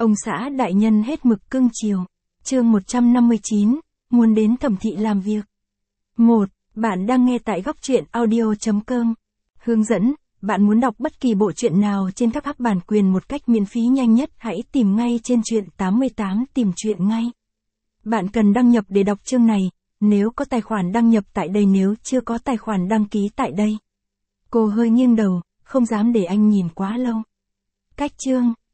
Ông xã đại nhân hết mực cưng chiều. Chương 159, muốn đến Thẩm Thị làm việc. 1. Bạn đang nghe tại góc truyện audio.com. Hướng dẫn, bạn muốn đọc bất kỳ bộ truyện nào trên các app bản quyền một cách miễn phí nhanh nhất, hãy tìm ngay trên truyện 88 tìm truyện ngay. Bạn cần đăng nhập để đọc chương này, nếu có tài khoản đăng nhập tại đây, nếu chưa có tài khoản đăng ký tại đây. Cô hơi nghiêng đầu, không dám để anh nhìn quá lâu. Cách chương.